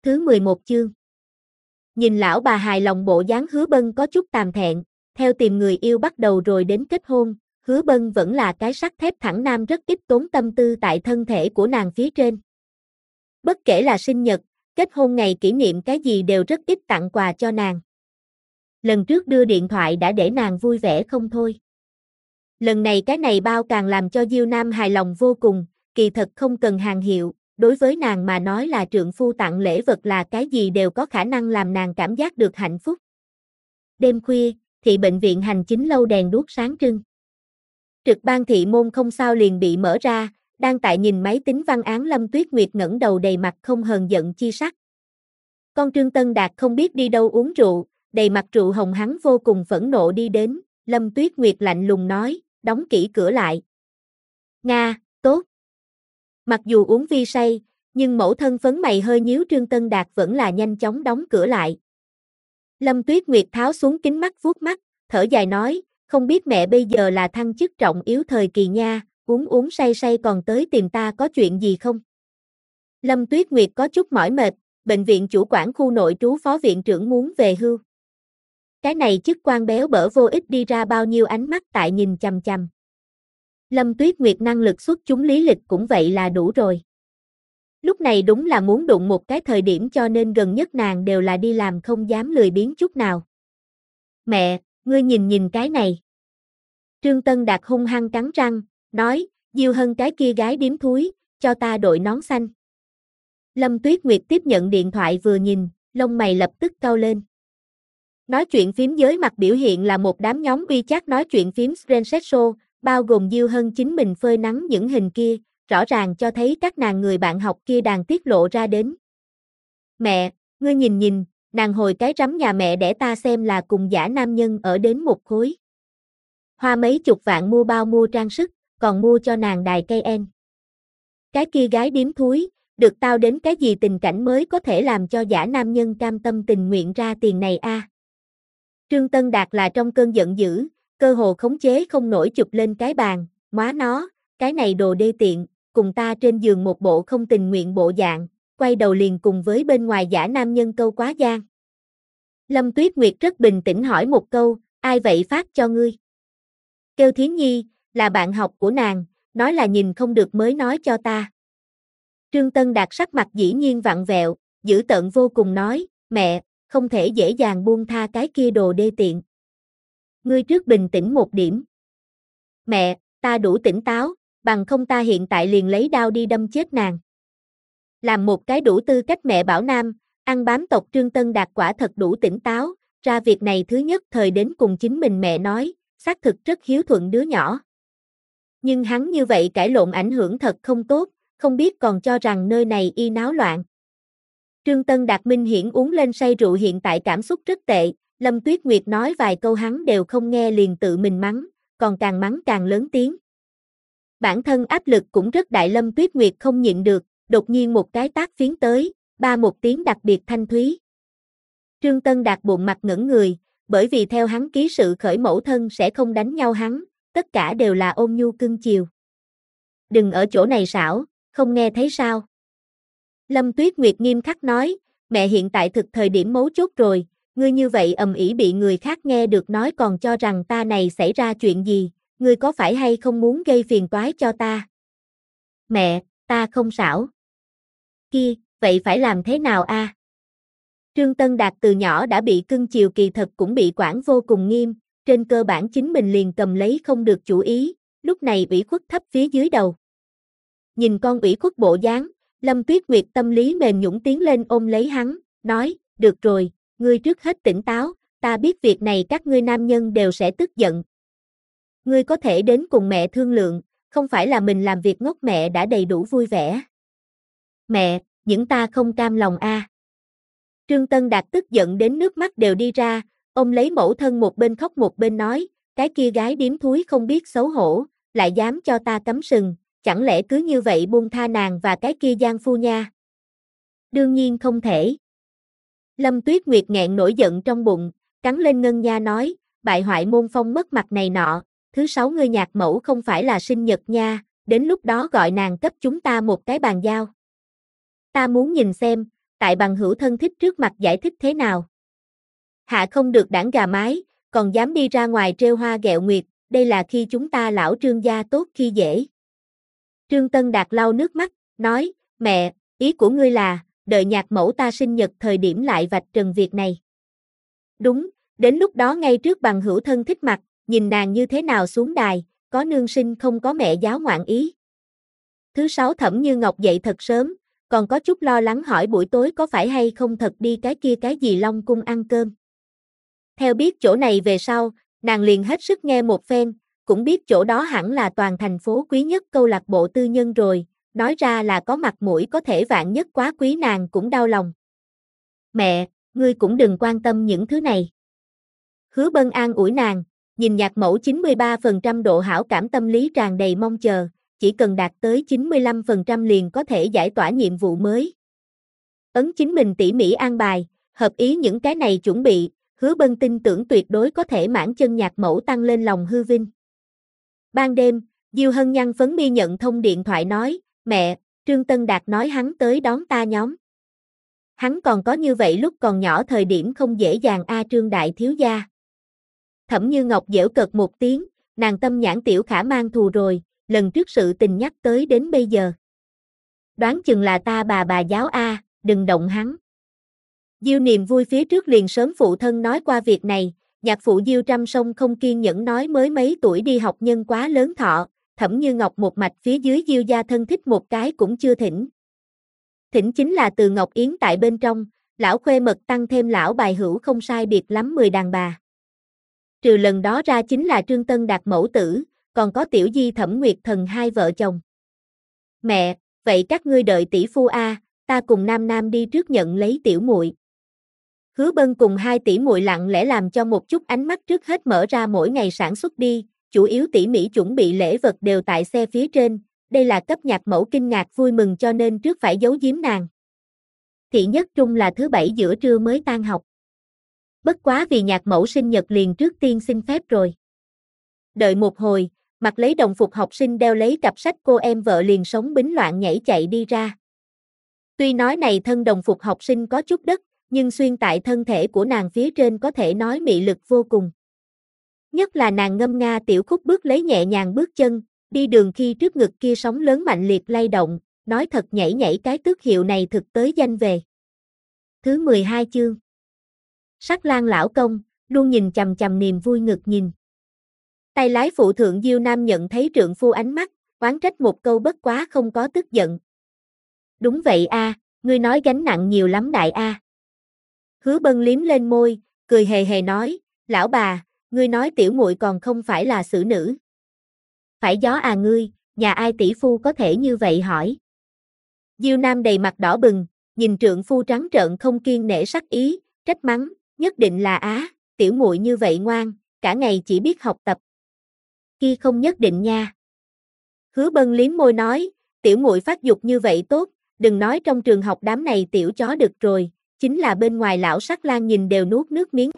Thứ 11 chương. Nhìn lão bà hài lòng bộ dáng Hứa Bân có chút tàm thẹn, theo tìm người yêu bắt đầu rồi đến kết hôn, Hứa Bân vẫn là cái sắt thép thẳng nam rất ít tốn tâm tư tại thân thể của nàng phía trên. Bất kể là sinh nhật, kết hôn ngày kỷ niệm cái gì đều rất ít tặng quà cho nàng. Lần trước đưa điện thoại đã để nàng vui vẻ không thôi. Lần này cái này bao càng làm cho Diêu Nam hài lòng vô cùng, kỳ thật không cần hàng hiệu, đối với nàng mà nói là trượng phu tặng lễ vật là cái gì đều có khả năng làm nàng cảm giác được hạnh phúc. Đêm khuya, thị bệnh viện hành chính lâu đèn đuốc sáng trưng. Trực ban thị môn không sao liền bị mở ra, đang tại nhìn máy tính văn án Lâm Tuyết Nguyệt ngẩng đầu đầy mặt không hờn giận chi sắc. Con Trương Tân Đạt không biết đi đâu uống rượu, đầy mặt rượu hồng hắn vô cùng phẫn nộ đi đến, Lâm Tuyết Nguyệt lạnh lùng nói, đóng kỹ cửa lại. Nga, tốt. Mặc dù uống vi say, nhưng mẫu thân phấn mày hơi nhíu Trương Tân Đạt vẫn là nhanh chóng đóng cửa lại. Lâm Tuyết Nguyệt tháo xuống kính mắt vuốt mắt, thở dài nói, không biết mẹ bây giờ là thăng chức trọng yếu thời kỳ nha, uống say say còn tới tìm ta có chuyện gì không? Lâm Tuyết Nguyệt có chút mỏi mệt, bệnh viện chủ quản khu nội trú phó viện trưởng muốn về hưu. Cái này chức quan béo bở vô ích đi ra bao nhiêu ánh mắt tại nhìn chằm chằm. Lâm Tuyết Nguyệt năng lực xuất chúng lý lịch cũng vậy là đủ rồi. Lúc này đúng là muốn đụng một cái thời điểm cho nên gần nhất nàng đều là đi làm không dám lười biếng chút nào. Mẹ, ngươi nhìn cái này. Trương Tân Đạt hung hăng cắn răng, nói, Diêu Hân cái kia gái điếm thúi, cho ta đội nón xanh. Lâm Tuyết Nguyệt tiếp nhận điện thoại vừa nhìn, lông mày lập tức cau lên. Nói chuyện phím giới mặt biểu hiện là một đám nhóm WeChat nói chuyện phím Screenshot, bao gồm Diêu Hân chính mình phơi nắng những hình kia, rõ ràng cho thấy các nàng người bạn học kia đang tiết lộ ra đến. Mẹ, ngươi nhìn, nàng hồi cái rắm nhà mẹ để ta xem là cùng giả nam nhân ở đến một khối. Hoa mấy chục vạn mua bao mua trang sức, còn mua cho nàng đài cây en. Cái kia gái điếm thúi, được tao đến cái gì tình cảnh mới có thể làm cho giả nam nhân cam tâm tình nguyện ra tiền này a? Trương Tân Đạt là trong cơn giận dữ, cơ hồ khống chế không nổi chụp lên cái bàn, má nó, cái này đồ đê tiện, cùng ta trên giường một bộ không tình nguyện bộ dạng, quay đầu liền cùng với bên ngoài giả nam nhân câu quá giang. Lâm Tuyết Nguyệt rất bình tĩnh hỏi một câu, ai vậy phát cho ngươi? Kêu Thiến Nhi, là bạn học của nàng, nói là nhìn không được mới nói cho ta. Trương Tân Đạt sắc mặt dĩ nhiên vặn vẹo, dữ tợn vô cùng nói, mẹ, không thể dễ dàng buông tha cái kia đồ đê tiện. Ngươi trước bình tĩnh một điểm. Mẹ, ta đủ tỉnh táo, bằng không ta hiện tại liền lấy đao đi đâm chết nàng. Làm một cái đủ tư cách mẹ bảo nam, ăn bám tộc Trương Tân Đạt quả thật đủ tỉnh táo, ra việc này thứ nhất thời đến cùng chính mình mẹ nói, xác thực rất hiếu thuận đứa nhỏ. Nhưng hắn như vậy cãi lộn ảnh hưởng thật không tốt, không biết còn cho rằng nơi này y náo loạn. Trương Tân Đạt minh hiển uống lên say rượu hiện tại cảm xúc rất tệ, Lâm Tuyết Nguyệt nói vài câu hắn đều không nghe liền tự mình mắng, còn càng mắng càng lớn tiếng. Bản thân áp lực cũng rất đại Lâm Tuyết Nguyệt không nhịn được, đột nhiên một cái tát phiến tới, ba một tiếng đặc biệt thanh thúy. Trương Tân Đạt bụng mặt ngẩn người, bởi vì theo hắn ký sự khởi mẫu thân sẽ không đánh nhau hắn, tất cả đều là ôn nhu cưng chiều. Đừng ở chỗ này xảo, không nghe thấy sao? Lâm Tuyết Nguyệt nghiêm khắc nói, mẹ hiện tại thực thời điểm mấu chốt rồi, ngươi như vậy ầm ĩ bị người khác nghe được nói còn cho rằng ta này xảy ra chuyện gì, ngươi có phải hay không muốn gây phiền toái cho ta? Mẹ, ta không xảo. Kia, vậy phải làm thế nào a? Trương Tân Đạt từ nhỏ đã bị cưng chiều kỳ thật cũng bị quản vô cùng nghiêm, trên cơ bản chính mình liền cầm lấy không được chủ ý, lúc này ủy khuất thấp phía dưới đầu. Nhìn con ủy khuất bộ dáng, Lâm Tuyết Nguyệt tâm lý mềm nhũn tiến lên ôm lấy hắn, nói, được rồi, ngươi trước hết tỉnh táo, ta biết việc này các ngươi nam nhân đều sẽ tức giận. Ngươi có thể đến cùng mẹ thương lượng, không phải là mình làm việc ngốc mẹ đã đầy đủ vui vẻ. Mẹ, những ta không cam lòng a. Trương Tân Đạt tức giận đến nước mắt đều đi ra, ôm lấy mẫu thân một bên khóc một bên nói, cái kia gái điếm thúi không biết xấu hổ, lại dám cho ta cắm sừng, chẳng lẽ cứ như vậy buông tha nàng và cái kia giang phu nha? Đương nhiên không thể. Lâm Tuyết Nguyệt nghẹn nổi giận trong bụng, cắn lên ngân nha nói, bại hoại môn phong mất mặt này nọ, thứ 6 ngươi nhạc mẫu không phải là sinh nhật nha, đến lúc đó gọi nàng cấp chúng ta một cái bàn giao. Ta muốn nhìn xem, tại bằng hữu thân thích trước mặt giải thích thế nào? Hạ không được đảng gà mái, còn dám đi ra ngoài trêu hoa ghẹo nguyệt, đây là khi chúng ta lão Trương gia tốt khi dễ. Trương Tân Đạt lau nước mắt, nói, mẹ, ý của ngươi là, đợi nhạc mẫu ta sinh nhật thời điểm lại vạch trần việc này. Đúng, đến lúc đó ngay trước bằng hữu thân thích mặt, nhìn nàng như thế nào xuống đài, có nương sinh không có mẹ giáo ngoạn ý. Thứ sáu Thẩm Như Ngọc dậy thật sớm, còn có chút lo lắng hỏi buổi tối có phải hay không thật đi cái kia cái gì Long Cung ăn cơm. Theo biết chỗ này về sau, nàng liền hết sức nghe một phen, cũng biết chỗ đó hẳn là toàn thành phố quý nhất câu lạc bộ tư nhân rồi, nói ra là có mặt mũi có thể vạn nhất quá quý nàng cũng đau lòng. Mẹ, ngươi cũng đừng quan tâm những thứ này. Hứa Bân an ủi nàng, nhìn nhạc mẫu 93% độ hảo cảm tâm lý tràn đầy mong chờ, chỉ cần đạt tới 95% liền có thể giải tỏa nhiệm vụ mới. Ấn chính mình tỉ mỉ an bài, hợp ý những cái này chuẩn bị, Hứa Bân tin tưởng tuyệt đối có thể mãn chân nhạc mẫu tăng lên lòng hư vinh. Ban đêm, Diêu Hân nhăn phấn mi nhận thông điện thoại nói, mẹ, Trương Tân Đạt nói hắn tới đón ta nhóm. Hắn còn có như vậy lúc còn nhỏ thời điểm không dễ dàng Trương đại thiếu gia. Thẩm Như Ngọc giễu cợt một tiếng, nàng tâm nhãn tiểu khả mang thù rồi, lần trước sự tình nhắc tới đến bây giờ. Đoán chừng là ta bà giáo đừng động hắn. Diêu niềm vui phía trước liền sớm phụ thân nói qua việc này, nhạc phụ Diêu Trăm Sông không kiên nhẫn nói mới mấy tuổi đi học nhân quá lớn thọ, Thẩm Như Ngọc một mạch phía dưới Diêu gia thân thích một cái cũng chưa thỉnh. Thỉnh chính là từ Ngọc Yến tại bên trong, lão khuê mật tăng thêm lão bài hữu không sai biệt lắm 10 đàn bà. Trừ lần đó ra chính là Trương Tân Đạt mẫu tử, còn có Tiểu Di Thẩm Nguyệt Thần hai vợ chồng. Mẹ, vậy các ngươi đợi tỷ phu ta cùng Nam Nam đi trước nhận lấy tiểu muội. Hứa Bân cùng hai tỷ muội lặng lẽ làm cho một chút ánh mắt trước hết mở ra mỗi ngày sản xuất đi, chủ yếu tỉ mỉ chuẩn bị lễ vật đều tại xe phía trên, đây là cấp nhạc mẫu kinh ngạc vui mừng cho nên trước phải giấu giếm nàng. Thị nhất trung là thứ bảy giữa trưa mới tan học. Bất quá vì nhạc mẫu sinh nhật liền trước tiên xin phép rồi. Đợi một hồi, mặc lấy đồng phục học sinh đeo lấy cặp sách cô em vợ liền sống bính loạn nhảy chạy đi ra. Tuy nói này thân đồng phục học sinh có chút đất, nhưng xuyên tại thân thể của nàng phía trên có thể nói mị lực vô cùng. Nhất là nàng ngâm nga tiểu khúc bước lấy nhẹ nhàng bước chân, đi đường khi trước ngực kia sóng lớn mạnh liệt lay động, nói thật nhảy nhảy cái tước hiệu này thực tới danh về. Thứ 12 chương. Sắc Lang lão công, luôn nhìn chằm chằm niềm vui ngực nhìn. Tay lái phụ thượng Diêu Nam nhận thấy trượng phu ánh mắt, oán trách một câu bất quá không có tức giận. Đúng vậy ngươi nói gánh nặng nhiều lắm đại Hứa Bân liếm lên môi, cười hề hề nói, lão bà, ngươi nói tiểu muội còn không phải là xử nữ. Phải gió ngươi, nhà ai tỷ phu có thể như vậy hỏi. Diêu Nam đầy mặt đỏ bừng, nhìn trượng phu trắng trợn không kiêng nể sắc ý, trách mắng, nhất định là tiểu muội như vậy ngoan, cả ngày chỉ biết học tập. Kia không nhất định nha. Hứa Bân liếm môi nói, tiểu muội phát dục như vậy tốt, đừng nói trong trường học đám này tiểu chó đực rồi, chính là bên ngoài lão Sắc Lang nhìn đều nuốt nước miếng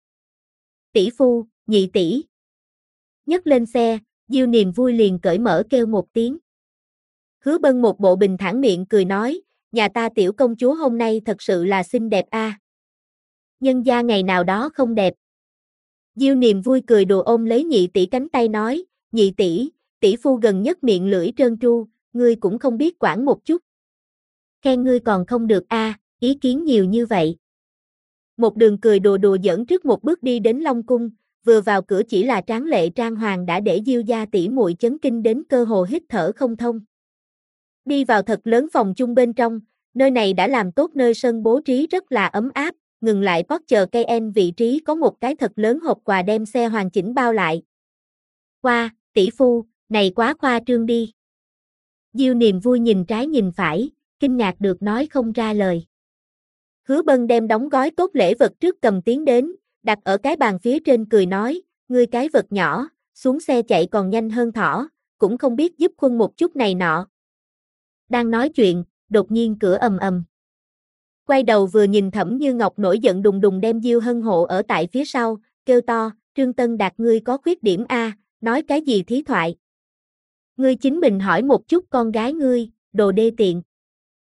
Tỷ phu, nhị tỷ. Nhấc lên xe, Diêu niềm vui liền cởi mở kêu một tiếng. Hứa Bân một bộ bình thản miệng cười nói, nhà ta tiểu công chúa hôm nay thật sự là xinh đẹp Nhân gia ngày nào đó không đẹp. Diêu niềm vui cười đùa ôm lấy nhị tỷ cánh tay nói, nhị tỷ phu gần nhất miệng lưỡi trơn tru, ngươi cũng không biết quản một chút. Khen ngươi còn không được ý kiến nhiều như vậy. Một đường cười đùa đùa giỡn trước một bước đi đến Long Cung, vừa vào cửa chỉ là tráng lệ trang hoàng đã để Diêu gia tỷ muội chấn kinh đến cơ hồ hít thở không thông. Đi vào thật lớn phòng chung bên trong, nơi này đã làm tốt nơi sân bố trí rất là ấm áp, ngừng lại Porsche Cayenne vị trí có một cái thật lớn hộp quà đem xe hoàn chỉnh bao lại. Qua, tỷ phu, này quá khoa trương đi. Diêu niềm vui nhìn trái nhìn phải, kinh ngạc được nói không ra lời. Hứa Bân đem đóng gói tốt lễ vật trước cầm tiến đến, đặt ở cái bàn phía trên cười nói, ngươi cái vật nhỏ, xuống xe chạy còn nhanh hơn thỏ, cũng không biết giúp khuân một chút này nọ. Đang nói chuyện, đột nhiên cửa ầm ầm. Quay đầu vừa nhìn Thẩm Như Ngọc nổi giận đùng đùng đem Diêu Hân hộ ở tại phía sau, kêu to, Trương Tân Đạt ngươi có khuyết điểm nói cái gì thí thoại. Ngươi chính mình hỏi một chút con gái ngươi, đồ đê tiện.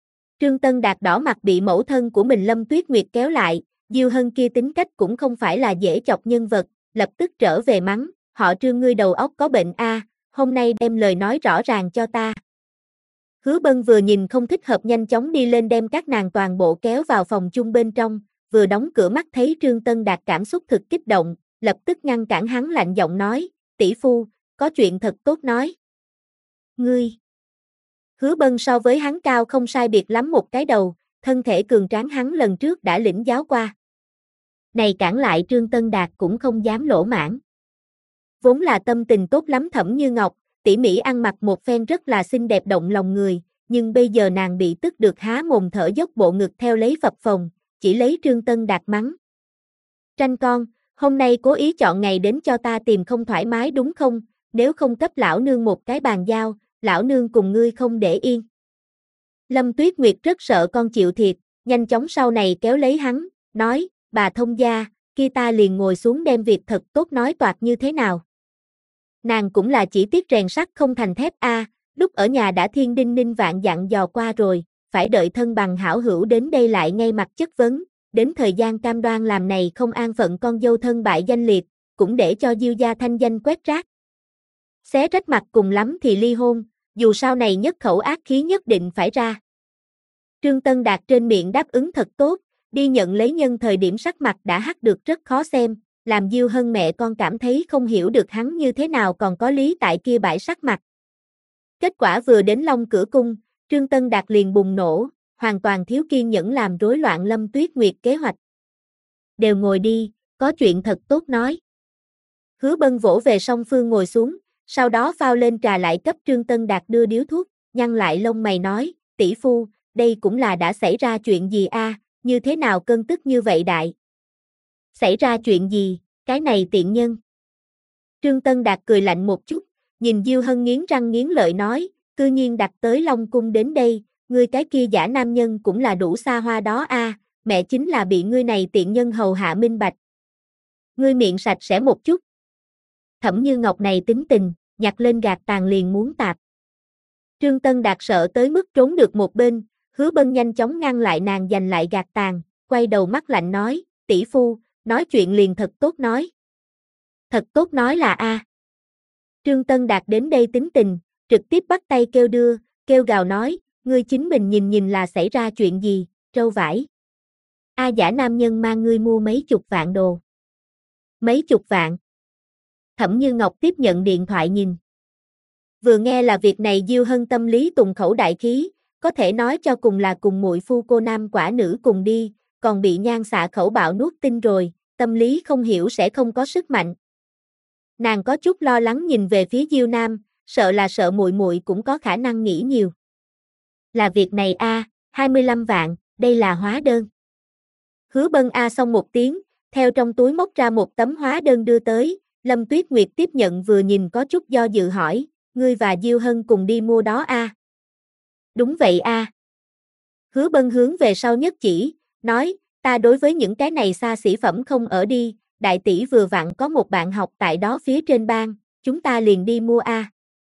Trương Tân Đạt đỏ mặt bị mẫu thân của mình Lâm Tuyết Nguyệt kéo lại, Diêu Hân kia tính cách cũng không phải là dễ chọc nhân vật, lập tức trở về mắng, họ Trương ngươi đầu óc có bệnh a, hôm nay đem lời nói rõ ràng cho ta. Hứa Bân vừa nhìn không thích hợp nhanh chóng đi lên đem các nàng toàn bộ kéo vào phòng chung bên trong, vừa đóng cửa mắt thấy Trương Tân Đạt cảm xúc thực kích động, lập tức ngăn cản hắn lạnh giọng nói, tỷ phu, có chuyện thật tốt nói. Ngươi. Hứa Bân so với hắn cao không sai biệt lắm một cái đầu, thân thể cường tráng hắn lần trước đã lĩnh giáo qua. Này cản lại Trương Tân Đạt cũng không dám lỗ mãn. Vốn là tâm tình tốt lắm Thẩm Như Ngọc, tỉ mỉ ăn mặc một phen rất là xinh đẹp động lòng người, nhưng bây giờ nàng bị tức được há mồm thở dốc bộ ngực theo lấy phập phồng, chỉ lấy Trương Tân Đạt mắng. Tranh con, hôm nay cố ý chọn ngày đến cho ta tìm không thoải mái đúng không, nếu không cấp lão nương một cái bàn giao, lão nương cùng ngươi không để yên. Lâm Tuyết Nguyệt rất sợ con chịu thiệt, nhanh chóng sau này kéo lấy hắn, nói, bà thông gia, kia ta liền ngồi xuống đem việc thật tốt nói toạc như thế nào. Nàng cũng là chỉ tiếc rèn sắt không thành thép a, lúc ở nhà đã thiên đinh ninh vạn dặn dò qua rồi, phải đợi thân bằng hảo hữu đến đây lại ngay mặt chất vấn, đến thời gian cam đoan làm này không an phận con dâu thân bại danh liệt, cũng để cho Diêu gia thanh danh quét rác. Xé rách mặt cùng lắm thì ly hôn, dù sau này nhất khẩu ác khí nhất định phải ra. Trương Tân Đạt trên miệng đáp ứng thật tốt, đi nhận lấy nhân thời điểm sắc mặt đã hắc được rất khó xem, làm Diêu Hân mẹ con cảm thấy không hiểu được hắn như thế nào còn có lý tại kia bãi sắc mặt. Kết quả vừa đến Long Cửa Cung, Trương Tân Đạt liền bùng nổ, hoàn toàn thiếu kiên nhẫn làm rối loạn Lâm Tuyết Nguyệt kế hoạch. Đều ngồi đi, có chuyện thật tốt nói. Hứa Bân vỗ về song phương ngồi xuống, sau đó phao lên trà lại cấp Trương Tân Đạt đưa điếu thuốc, nhăn lại lông mày nói, tỷ phu, đây cũng là đã xảy ra chuyện gì a, như thế nào cơn tức như vậy đại? Xảy ra chuyện gì, cái này tiện nhân? Trương Tân Đạt cười lạnh một chút, nhìn Diêu Hân nghiến răng nghiến lợi nói, cư nhiên đặt tới Long Cung đến đây, ngươi cái kia giả nam nhân cũng là đủ xa hoa đó a, mẹ chính là bị ngươi này tiện nhân hầu hạ minh bạch. Ngươi miệng sạch sẽ một chút. Thẩm Như Ngọc này tính tình, nhặt lên gạt tàn liền muốn tạp. Trương Tân Đạt sợ tới mức trốn được một bên, Hứa Bân nhanh chóng ngăn lại nàng giành lại gạt tàn, quay đầu mắt lạnh nói, tỷ phu, nói chuyện liền thật tốt nói. Thật tốt nói là a. Trương Tân Đạt đến đây tính tình, trực tiếp bắt tay kêu đưa, kêu gào nói, ngươi chính mình nhìn nhìn là xảy ra chuyện gì, trâu vải. A giả nam nhân mang ngươi mua mấy chục vạn đồ. Mấy chục vạn. Thẩm Như Ngọc tiếp nhận điện thoại nhìn. Vừa nghe là việc này Diêu Hân tâm lý tùng khẩu đại khí, có thể nói cho cùng là cùng muội phu cô nam quả nữ cùng đi, còn bị nhan xạ khẩu bạo nuốt tin rồi, tâm lý không hiểu sẽ không có sức mạnh. Nàng có chút lo lắng nhìn về phía Diêu Nam, sợ là sợ muội muội cũng có khả năng nghĩ nhiều. Là việc này a, 25 vạn, đây là hóa đơn. Hứa Bân a xong một tiếng, theo trong túi móc ra một tấm hóa đơn đưa tới, Lâm Tuyết Nguyệt tiếp nhận vừa nhìn có chút do dự hỏi, ngươi và Diêu Hân cùng đi mua đó a? Đúng vậy a. Hứa Bân hướng về sau nhất chỉ, nói, ta đối với những cái này xa xỉ phẩm không ở đi, đại tỷ vừa vặn có một bạn học tại đó phía trên bang, chúng ta liền đi mua a.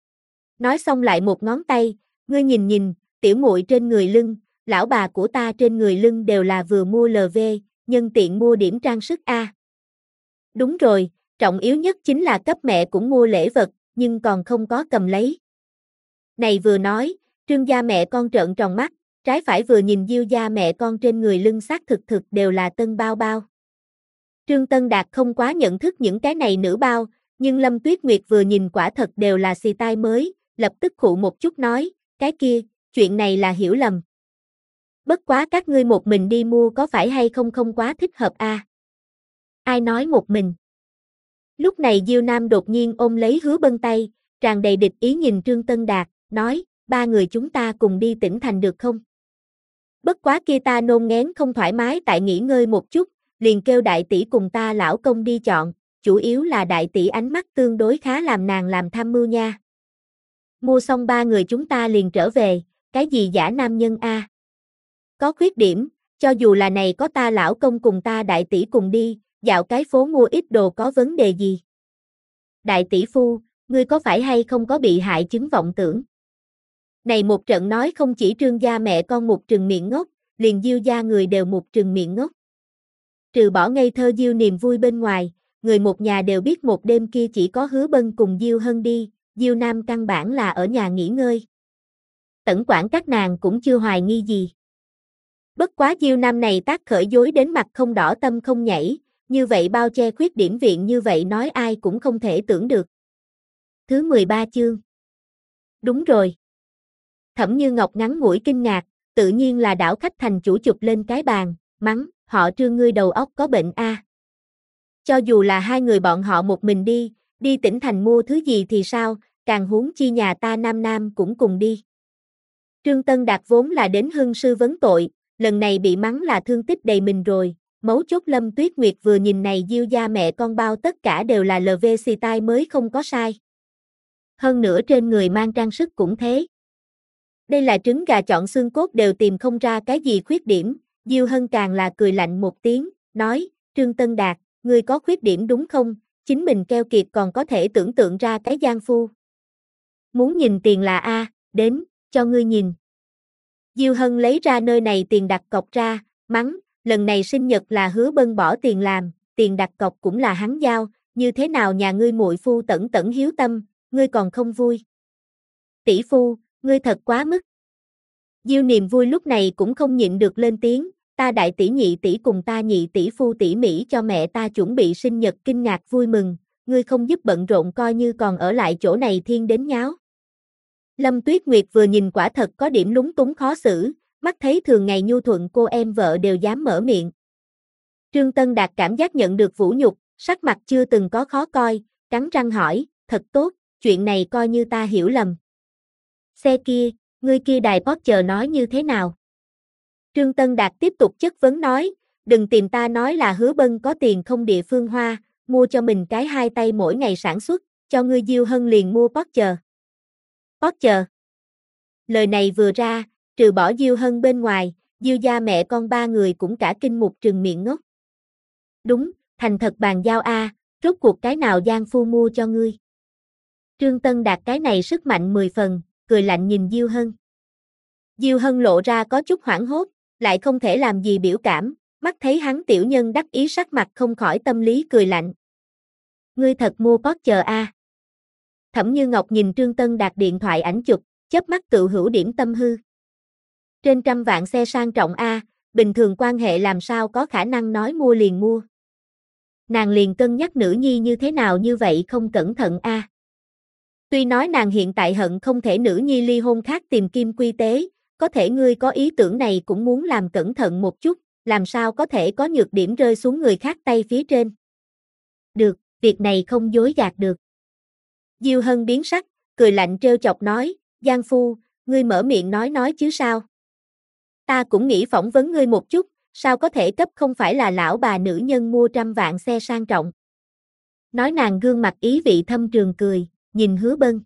Nói xong lại một ngón tay, ngươi nhìn nhìn, tiểu muội trên người lưng, lão bà của ta trên người lưng đều là vừa mua LV, nhân tiện mua điểm trang sức a. Đúng rồi, trọng yếu nhất chính là cấp mẹ cũng mua lễ vật, nhưng còn không có cầm lấy. Này vừa nói, Trương gia mẹ con trợn tròn mắt, trái phải vừa nhìn Diêu gia mẹ con trên người lưng xác thực thực đều là tân bao bao. Trương Tân Đạt không quá nhận thức những cái này nữ bao, nhưng Lâm Tuyết Nguyệt vừa nhìn quả thật đều là xì tai mới, lập tức khụ một chút nói, cái kia, chuyện này là hiểu lầm. Bất quá các ngươi một mình đi mua có phải hay không không quá thích hợp a? Ai nói một mình? Lúc này Diêu Nam đột nhiên ôm lấy Hứa Bân tay, tràn đầy địch ý nhìn Trương Tân Đạt, nói, ba người chúng ta cùng đi tỉnh thành được không? Bất quá kia ta nôn ngén không thoải mái tại nghỉ ngơi một chút, liền kêu đại tỷ cùng ta lão công đi chọn, chủ yếu là đại tỷ ánh mắt tương đối khá làm nàng làm tham mưu nha. Mua xong ba người chúng ta liền trở về, cái gì giả nam nhân a? Có khuyết điểm, cho dù là này có ta lão công cùng ta đại tỷ cùng đi, dạo cái phố mua ít đồ có vấn đề gì? Đại tỷ phu, ngươi có phải hay không có bị hại chứng vọng tưởng? Này một trận nói không chỉ Trương gia mẹ con một trừng miệng ngốc, liền Diêu gia người đều một trừng miệng ngốc. Trừ bỏ ngây thơ Diêu niềm vui bên ngoài, người một nhà đều biết một đêm kia chỉ có Hứa Bân cùng Diêu Hân đi, Diêu Nam căn bản là ở nhà nghỉ ngơi. Tẩn quản các nàng cũng chưa hoài nghi gì. Bất quá Diêu Nam này tác khởi dối đến mặt không đỏ tâm không nhảy, như vậy bao che khuyết điểm viện như vậy nói ai cũng không thể tưởng được. Thứ 13 chương. Đúng rồi. Thẩm Như Ngọc ngắn ngủi kinh ngạc, tự nhiên là đảo khách thành chủ chụp lên cái bàn, mắng, họ Trương ngươi đầu óc có bệnh a. Cho dù là hai người bọn họ một mình đi tỉnh thành mua thứ gì thì sao, càng huống chi nhà ta nam nam cũng cùng đi. Trương Tân Đạt vốn là đến hưng sư vấn tội, lần này bị mắng là thương tích đầy mình rồi, mấu chốt Lâm Tuyết Nguyệt vừa nhìn này Diêu gia mẹ con bao tất cả đều là LV style mới không có sai. Hơn nữa trên người mang trang sức cũng thế. Đây là trứng gà chọn xương cốt đều tìm không ra cái gì khuyết điểm, Diêu Hân càng là cười lạnh một tiếng, nói, Trương Tân Đạt, ngươi có khuyết điểm đúng không, chính mình keo kiệt còn có thể tưởng tượng ra cái gian phu. Muốn nhìn tiền là A, đến, cho ngươi nhìn. Diêu Hân lấy ra nơi này tiền đặt cọc ra, mắng, lần này sinh nhật là Hứa Bân bỏ tiền làm, tiền đặt cọc cũng là hắn giao, như thế nào nhà ngươi muội phu tẩn tẩn hiếu tâm, ngươi còn không vui. Tỷ phu, ngươi thật quá mức. Diêu niềm vui lúc này cũng không nhịn được lên tiếng, ta đại tỷ nhị tỷ cùng ta nhị tỷ phu tỉ mỉ cho mẹ ta chuẩn bị sinh nhật kinh ngạc vui mừng, ngươi không giúp bận rộn coi như còn ở lại chỗ này thiên đến nháo. Lâm Tuyết Nguyệt vừa nhìn quả thật có điểm lúng túng khó xử, mắt thấy thường ngày nhu thuận cô em vợ đều dám mở miệng. Trương Tân Đạt cảm giác nhận được vũ nhục, sắc mặt chưa từng có khó coi, cắn răng hỏi, thật tốt, chuyện này coi như ta hiểu lầm. Xe kia, ngươi kia đài Porsche nói như thế nào? Trương Tân Đạt tiếp tục chất vấn nói, đừng tìm ta nói là Hứa Bân có tiền không địa phương hoa, mua cho mình cái hai tay mỗi ngày sản xuất, cho ngươi Diêu Hân liền mua Porsche. Porsche. Lời này vừa ra, trừ bỏ Diêu Hân bên ngoài, Diêu gia mẹ con ba người cũng cả kinh một trừng miệng ngốc. Đúng, thành thật bàn giao a, rốt cuộc cái nào gian phu mua cho ngươi? Trương Tân Đạt cái này sức mạnh 10 phần, cười lạnh nhìn Diêu Hân. Diêu Hân lộ ra có chút hoảng hốt, lại không thể làm gì biểu cảm, mắt thấy hắn tiểu nhân đắc ý sắc mặt không khỏi tâm lý cười lạnh. Ngươi thật mua Porsche a? Thẩm Như Ngọc nhìn Trương Tân Đạt điện thoại ảnh chụp, chớp mắt tự hữu điểm tâm hư. Trên trăm vạn xe sang trọng a, bình thường quan hệ làm sao có khả năng nói mua liền mua. Nàng liền cân nhắc nữ nhi như thế nào như vậy không cẩn thận a. Tuy nói nàng hiện tại hận không thể nữ nhi ly hôn khác tìm kim quy tế, có thể ngươi có ý tưởng này cũng muốn làm cẩn thận một chút, làm sao có thể có nhược điểm rơi xuống người khác tay phía trên. Được, việc này không dối gạt được. Diêu Hân biến sắc, cười lạnh trêu chọc nói, Giang Phu, ngươi mở miệng nói chứ sao. Ta cũng nghĩ phỏng vấn ngươi một chút, sao có thể cấp không phải là lão bà nữ nhân mua trăm vạn xe sang trọng. Nói nàng gương mặt ý vị thâm trường cười, nhìn Hứa Bân.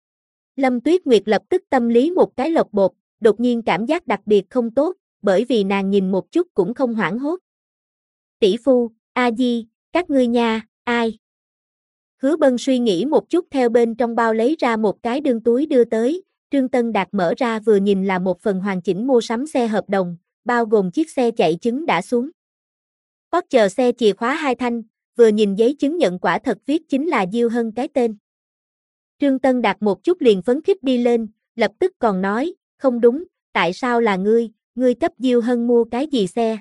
Lâm Tuyết Nguyệt lập tức tâm lý một cái lộc bột, đột nhiên cảm giác đặc biệt không tốt, bởi vì nàng nhìn một chút cũng không hoảng hốt. Tỷ phu, A Di, các ngươi nha, ai? Hứa Bân suy nghĩ một chút theo bên trong bao lấy ra một cái đương túi đưa tới, Trương Tân Đạt mở ra vừa nhìn là một phần hoàn chỉnh mua sắm xe hợp đồng, bao gồm chiếc xe chạy chứng đã xuống. Porsche xe chìa khóa 2 thanh, vừa nhìn giấy chứng nhận quả thật viết chính là Diêu Hân cái tên. Trương Tân Đạt một chút liền phấn khích đi lên, lập tức còn nói, không đúng, tại sao là ngươi cấp Diêu Hân mua cái gì xe?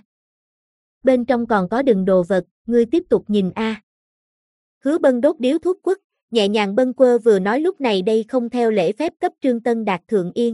Bên trong còn có đựng đồ vật, ngươi tiếp tục nhìn a. Hứa Bân đốt điếu thuốc quất, nhẹ nhàng bâng quơ vừa nói lúc này đây không theo lễ phép cấp Trương Tân Đạt thượng yên.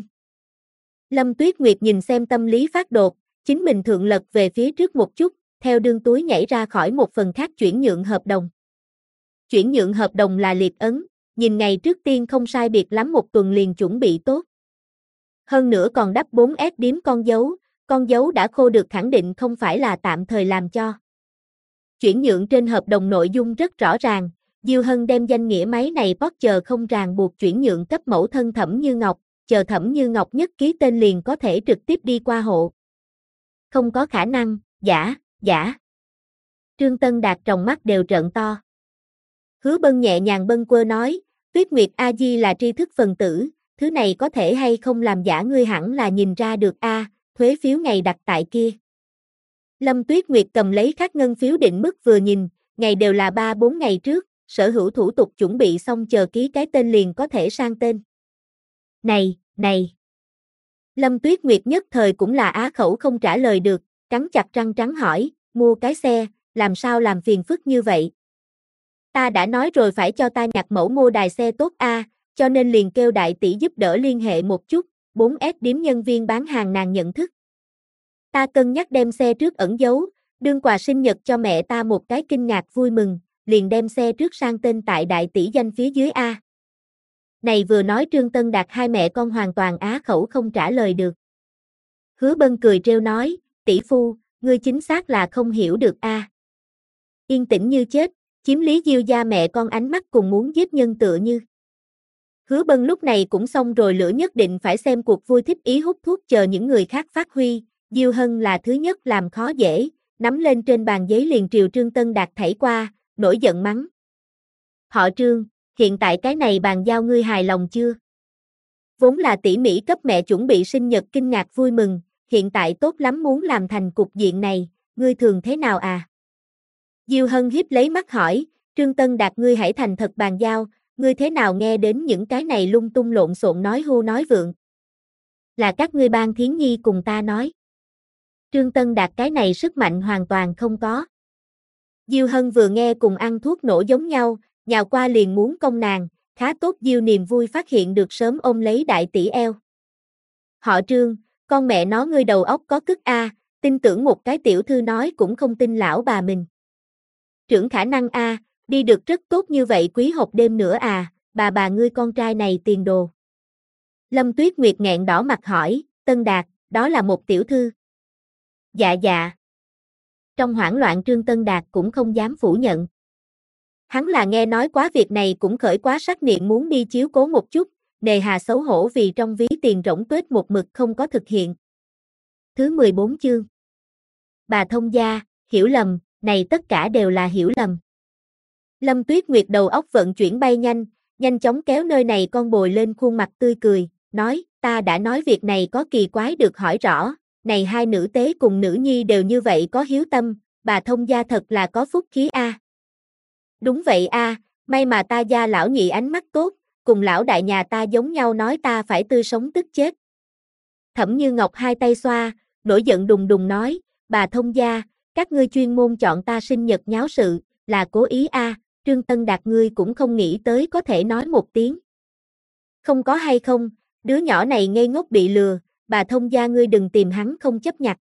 Lâm Tuyết Nguyệt nhìn xem tâm lý phát đột, chính mình thượng lật về phía trước một chút, theo đương túi nhảy ra khỏi một phần khác chuyển nhượng hợp đồng. Chuyển nhượng hợp đồng là liệt ấn, nhìn ngày trước tiên không sai biệt lắm một tuần liền chuẩn bị tốt. Hơn nữa còn đắp 4S điếm con dấu đã khô được khẳng định không phải là tạm thời làm cho. Chuyển nhượng trên hợp đồng nội dung rất rõ ràng, Diêu Hân đem danh nghĩa máy này Porsche không ràng buộc chuyển nhượng cấp mẫu thân Thẩm Như Ngọc, chờ Thẩm Như Ngọc nhất ký tên liền có thể trực tiếp đi qua hộ. Không có khả năng, giả. Trương Tân Đạt tròng mắt đều trợn to. Hứa Bân nhẹ nhàng bâng quơ nói, Tuyết Nguyệt A Di là tri thức phần tử, thứ này có thể hay không làm giả ngươi hẳn là nhìn ra được a, thuế phiếu ngày đặt tại kia. Lâm Tuyết Nguyệt cầm lấy khắc ngân phiếu định mức vừa nhìn, ngày đều là 3-4 ngày trước, sở hữu thủ tục chuẩn bị xong chờ ký cái tên liền có thể sang tên. Này. Lâm Tuyết Nguyệt nhất thời cũng là á khẩu không trả lời được, cắn chặt răng trắng hỏi, mua cái xe, làm sao làm phiền phức như vậy? Ta đã nói rồi phải cho ta nhặt mẫu mô đài xe tốt a, cho nên liền kêu đại tỷ giúp đỡ liên hệ một chút, 4S điếm nhân viên bán hàng nàng nhận thức. Ta cân nhắc đem xe trước ẩn giấu, đương quà sinh nhật cho mẹ ta một cái kinh ngạc vui mừng, liền đem xe trước sang tên tại đại tỷ danh phía dưới a. Này vừa nói Trương Tân Đạt hai mẹ con hoàn toàn á khẩu không trả lời được. Hứa Bân cười trêu nói, tỷ phu, ngươi chính xác là không hiểu được a. Yên tĩnh như chết, chiếm lý Diêu gia mẹ con ánh mắt cùng muốn giết nhân tựa như. Hứa Bân lúc này cũng xong rồi lửa nhất định phải xem cuộc vui thích ý hút thuốc chờ những người khác phát huy, Diêu Hân là thứ nhất làm khó dễ, nắm lên trên bàn giấy liền triều Trương Tân Đạt thảy qua, nổi giận mắng. Họ Trương, hiện tại cái này bàn giao ngươi hài lòng chưa? Vốn là tỉ mỉ cấp mẹ chuẩn bị sinh nhật kinh ngạc vui mừng, hiện tại tốt lắm muốn làm thành cục diện này, ngươi thường thế nào à? Diêu Hân hiếp lấy mắt hỏi, Trương Tân Đạt ngươi hãy thành thật bàn giao, ngươi thế nào nghe đến những cái này lung tung lộn xộn nói hưu nói vượng? Là các ngươi ban Thiến Nhi cùng ta nói. Trương Tân Đạt cái này sức mạnh hoàn toàn không có. Diêu Hân vừa nghe cùng ăn thuốc nổ giống nhau, nhào qua liền muốn công nàng, khá tốt Diêu niềm vui phát hiện được sớm ôm lấy đại tỷ eo. Họ Trương, con mẹ nó ngươi đầu óc có cứt a, tin tưởng một cái tiểu thư nói cũng không tin lão bà mình. Trưởng khả năng a, đi được rất tốt như vậy quý hộp đêm nữa à, bà ngươi con trai này tiền đồ. Lâm Tuyết Nguyệt nghẹn đỏ mặt hỏi, Tân Đạt, đó là một tiểu thư. Dạ. Trong hoảng loạn Trương Tân Đạt cũng không dám phủ nhận. Hắn là nghe nói quá việc này cũng khởi quá sắc niệm muốn đi chiếu cố một chút, nề hà xấu hổ vì trong ví tiền rỗng tuếch một mực không có thực hiện. Thứ 14 chương. Bà thông gia, hiểu lầm, này tất cả đều là hiểu lầm. Lâm Tuyết Nguyệt đầu óc vận chuyển bay nhanh chóng kéo nơi này con bồi lên khuôn mặt tươi cười, nói, ta đã nói việc này có kỳ quái được hỏi rõ, này hai nữ tế cùng nữ nhi đều như vậy có hiếu tâm, bà thông gia thật là có phúc khí a. Đúng vậy a, may mà ta gia lão nhị ánh mắt tốt, cùng lão đại nhà ta giống nhau nói ta phải tươi sống tức chết. Thẩm Như Ngọc hai tay xoa, nổi giận đùng đùng nói, bà thông gia, các ngươi chuyên môn chọn ta sinh nhật nháo sự, là cố ý a, Trương Tân Đạt ngươi cũng không nghĩ tới có thể nói một tiếng. Không có hay không, đứa nhỏ này ngây ngốc bị lừa, bà thông gia ngươi đừng tìm hắn không chấp nhặt.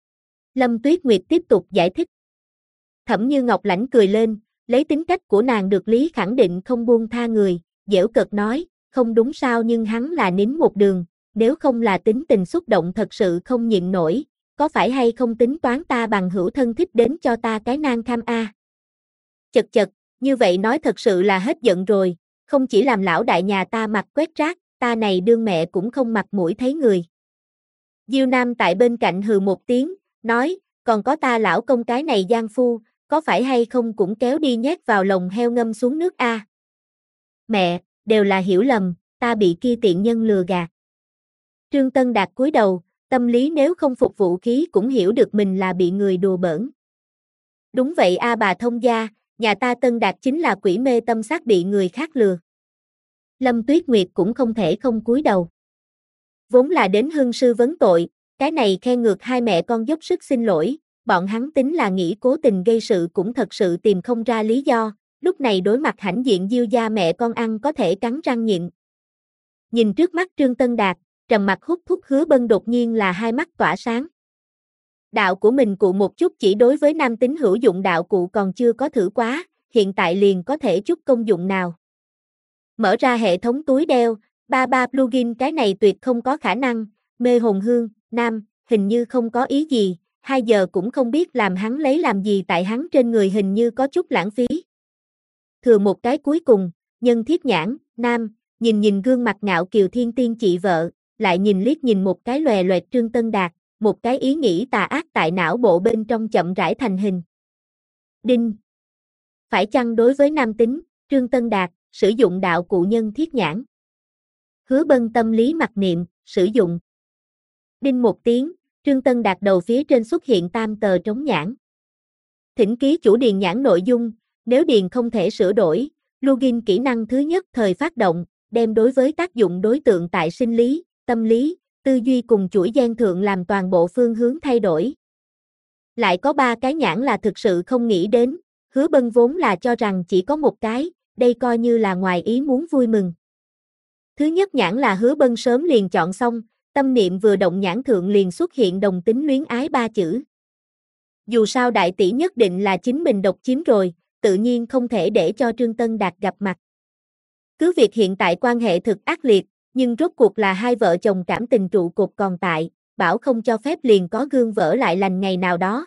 Lâm Tuyết Nguyệt tiếp tục giải thích. Thẩm Như Ngọc lãnh cười lên, lấy tính cách của nàng được lý khẳng định không buông tha người, giễu cợt nói, không đúng sao nhưng hắn là nín một đường, nếu không là tính tình xúc động thật sự không nhịn nổi, có phải hay không tính toán ta bằng hữu thân thích đến cho ta cái nan kham a. Chật, như vậy nói thật sự là hết giận rồi, không chỉ làm lão đại nhà ta mặt quét rác, ta này đương mẹ cũng không mặt mũi thấy người. Diêu Nam tại bên cạnh hừ một tiếng, nói, còn có ta lão công cái này giang phu, có phải hay không cũng kéo đi nhét vào lồng heo ngâm xuống nước a. Mẹ, đều là hiểu lầm, ta bị kia tiện nhân lừa gạt. Trương Tân Đạt cúi đầu, tâm lý nếu không phục vũ khí cũng hiểu được mình là bị người đùa bỡn. Đúng vậy a bà thông gia, nhà ta Tân Đạt chính là quỷ mê tâm sát bị người khác lừa. Lâm Tuyết Nguyệt cũng không thể không cúi đầu. Vốn là đến hương sư vấn tội, cái này khen ngược hai mẹ con dốc sức xin lỗi, bọn hắn tính là nghĩ cố tình gây sự cũng thật sự tìm không ra lý do, lúc này đối mặt hãnh diện Diêu gia mẹ con ăn có thể cắn răng nhịn. Nhìn trước mắt Trương Tân Đạt, trầm mặt hút thuốc Hứa Bân đột nhiên là hai mắt tỏa sáng. Đạo của mình cụ một chút chỉ đối với nam tính hữu dụng đạo cụ còn chưa có thử quá, hiện tại liền có thể chút công dụng nào. Mở ra hệ thống túi đeo, ba plugin cái này tuyệt không có khả năng, mê hồn hương, nam, hình như không có ý gì, 2 giờ cũng không biết làm hắn lấy làm gì tại hắn trên người hình như có chút lãng phí. Thừa một cái cuối cùng, nhân thiết nhãn, nam, nhìn gương mặt ngạo kiều thiên tiên chị vợ, lại nhìn liếc nhìn một cái lòe loẹt Trương Tân Đạt, một cái ý nghĩ tà ác tại não bộ bên trong chậm rãi thành hình. Đinh. Phải chăng đối với nam tính, Trương Tân Đạt, sử dụng đạo cụ nhân thiết nhãn? Hứa Bân tâm lý mặc niệm, sử dụng. Đinh một tiếng, Trương Tân Đạt đầu phía trên xuất hiện tam tờ trống nhãn. Thỉnh ký chủ điền nhãn nội dung, nếu điền không thể sửa đổi, login kỹ năng thứ nhất thời phát động, đem đối với tác dụng đối tượng tại sinh lý, tâm lý, tư duy cùng chuỗi gen thượng làm toàn bộ phương hướng thay đổi. Lại có 3 cái nhãn là thực sự không nghĩ đến, Hứa Bân vốn là cho rằng chỉ có một cái, đây coi như là ngoài ý muốn vui mừng. Thứ nhất nhãn là Hứa Bân sớm liền chọn xong, tâm niệm vừa động nhãn thượng liền xuất hiện đồng tính luyến ái 3 chữ. Dù sao đại tỷ nhất định là chính mình độc chiếm rồi, tự nhiên không thể để cho Trương Tân Đạt gặp mặt. Cứ việc hiện tại quan hệ thực ác liệt, nhưng rốt cuộc là hai vợ chồng cảm tình trụ cột còn tại, bảo không cho phép liền có gương vỡ lại lành ngày nào đó.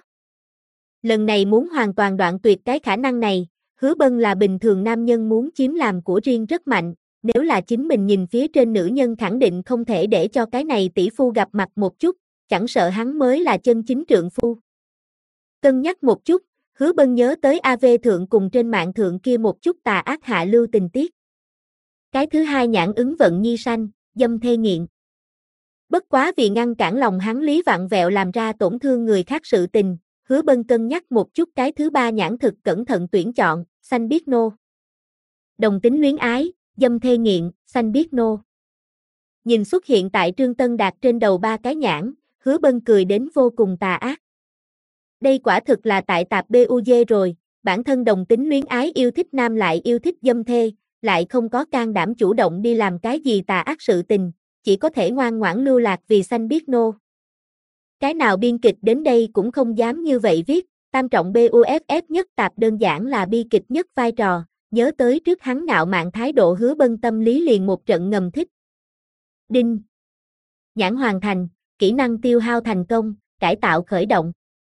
Lần này muốn hoàn toàn đoạn tuyệt cái khả năng này, Hứa Bân là bình thường nam nhân muốn chiếm làm của riêng rất mạnh, nếu là chính mình nhìn phía trên nữ nhân khẳng định không thể để cho cái này tỷ phu gặp mặt một chút, chẳng sợ hắn mới là chân chính trượng phu. Cân nhắc một chút, Hứa Bân nhớ tới AV thượng cùng trên mạng thượng kia một chút tà ác hạ lưu tình tiết. Cái thứ hai nhãn ứng vận nhi sanh, dâm thê nghiện. Bất quá vì ngăn cản lòng hắn lý vặn vẹo làm ra tổn thương người khác sự tình, Hứa Bân cân nhắc một chút cái thứ ba nhãn thực cẩn thận tuyển chọn, xanh biết nô. Đồng tính luyến ái, dâm thê nghiện, xanh biết nô. Nhìn xuất hiện tại Trương Tân Đạt trên đầu 3 cái nhãn, Hứa Bân cười đến vô cùng tà ác. Đây quả thực là tại tạp BUG rồi, bản thân đồng tính luyến ái yêu thích nam lại yêu thích dâm thê, lại không có can đảm chủ động đi làm cái gì tà ác sự tình, chỉ có thể ngoan ngoãn lưu lạc vì xanh biết nô. Cái nào biên kịch đến đây cũng không dám như vậy viết, tam trọng BUFF nhất tạp đơn giản là bi kịch nhất vai trò, nhớ tới trước hắn ngạo mạn thái độ Hứa Bân tâm lý liền một trận ngầm thích. Đinh. Nhãn hoàn thành, kỹ năng tiêu hao thành công, cải tạo khởi động.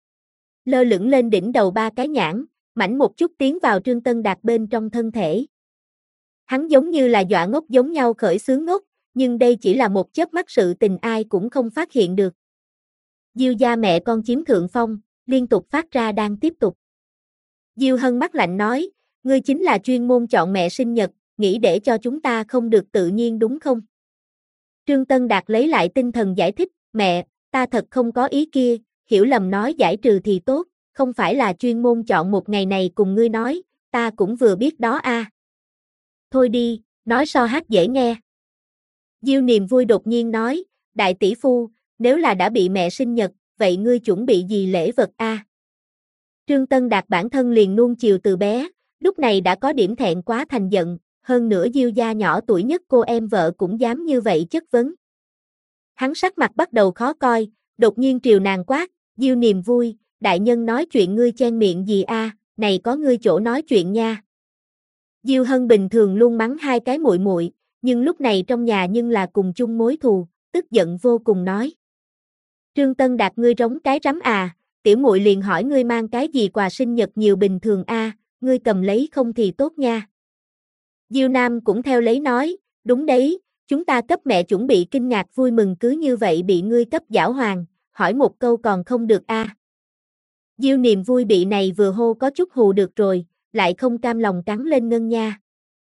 Lơ lửng lên đỉnh đầu 3 cái nhãn, mảnh một chút tiến vào Trương Tân Đạt bên trong thân thể. Hắn giống như là dọa ngốc giống nhau khởi xướng ngốc, nhưng đây chỉ là một chớp mắt sự tình ai cũng không phát hiện được. Diêu gia mẹ con chiếm thượng phong, liên tục phát ra đang tiếp tục. Diêu Hân mắt lạnh nói, ngươi chính là chuyên môn chọn mẹ sinh nhật, nghĩ để cho chúng ta không được tự nhiên đúng không? Trương Tân Đạt lấy lại tinh thần giải thích, mẹ, ta thật không có ý kia, hiểu lầm nói giải trừ thì tốt, không phải là chuyên môn chọn một ngày này cùng ngươi nói, ta cũng vừa biết đó a. Thôi đi, nói so hát dễ nghe. Diêu Niềm vui đột nhiên nói, đại tỷ phu, nếu là đã bị mẹ sinh nhật, vậy ngươi chuẩn bị gì lễ vật a? Trương Tân Đạt bản thân liền nuông chiều từ bé, lúc này đã có điểm thẹn quá thành giận, hơn nữa Diêu gia nhỏ tuổi nhất cô em vợ cũng dám như vậy chất vấn. Hắn sắc mặt bắt đầu khó coi, đột nhiên triều nàng quát, Diêu Niềm vui, đại nhân nói chuyện ngươi chen miệng gì a, này có ngươi chỗ nói chuyện nha. Diêu Hân bình thường luôn mắng hai cái muội muội, nhưng lúc này trong nhà nhưng là cùng chung mối thù, tức giận vô cùng nói. Trương Tân Đạt ngươi rống cái rắm à, tiểu muội liền hỏi ngươi mang cái gì quà sinh nhật nhiều bình thường a, ngươi cầm lấy không thì tốt nha. Diêu Nam cũng theo lấy nói, đúng đấy, chúng ta cấp mẹ chuẩn bị kinh ngạc vui mừng cứ như vậy bị ngươi cấp giảo hoàng, hỏi một câu còn không được a. Diêu Niềm vui bị này vừa hô có chút hù được rồi, lại không cam lòng cắn lên ngân nha.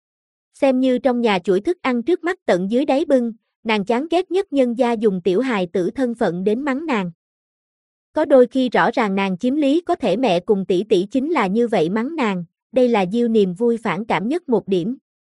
Xem như trong nhà chuỗi thức ăn trước mắt tận dưới đáy bưng, nàng chán ghét nhất nhân gia dùng tiểu hài tử thân phận đến mắng nàng. Có đôi khi rõ ràng nàng chiếm lý có thể mẹ cùng tỷ tỷ chính là như vậy mắng nàng, đây là Diêu Niềm vui phản cảm nhất một điểm.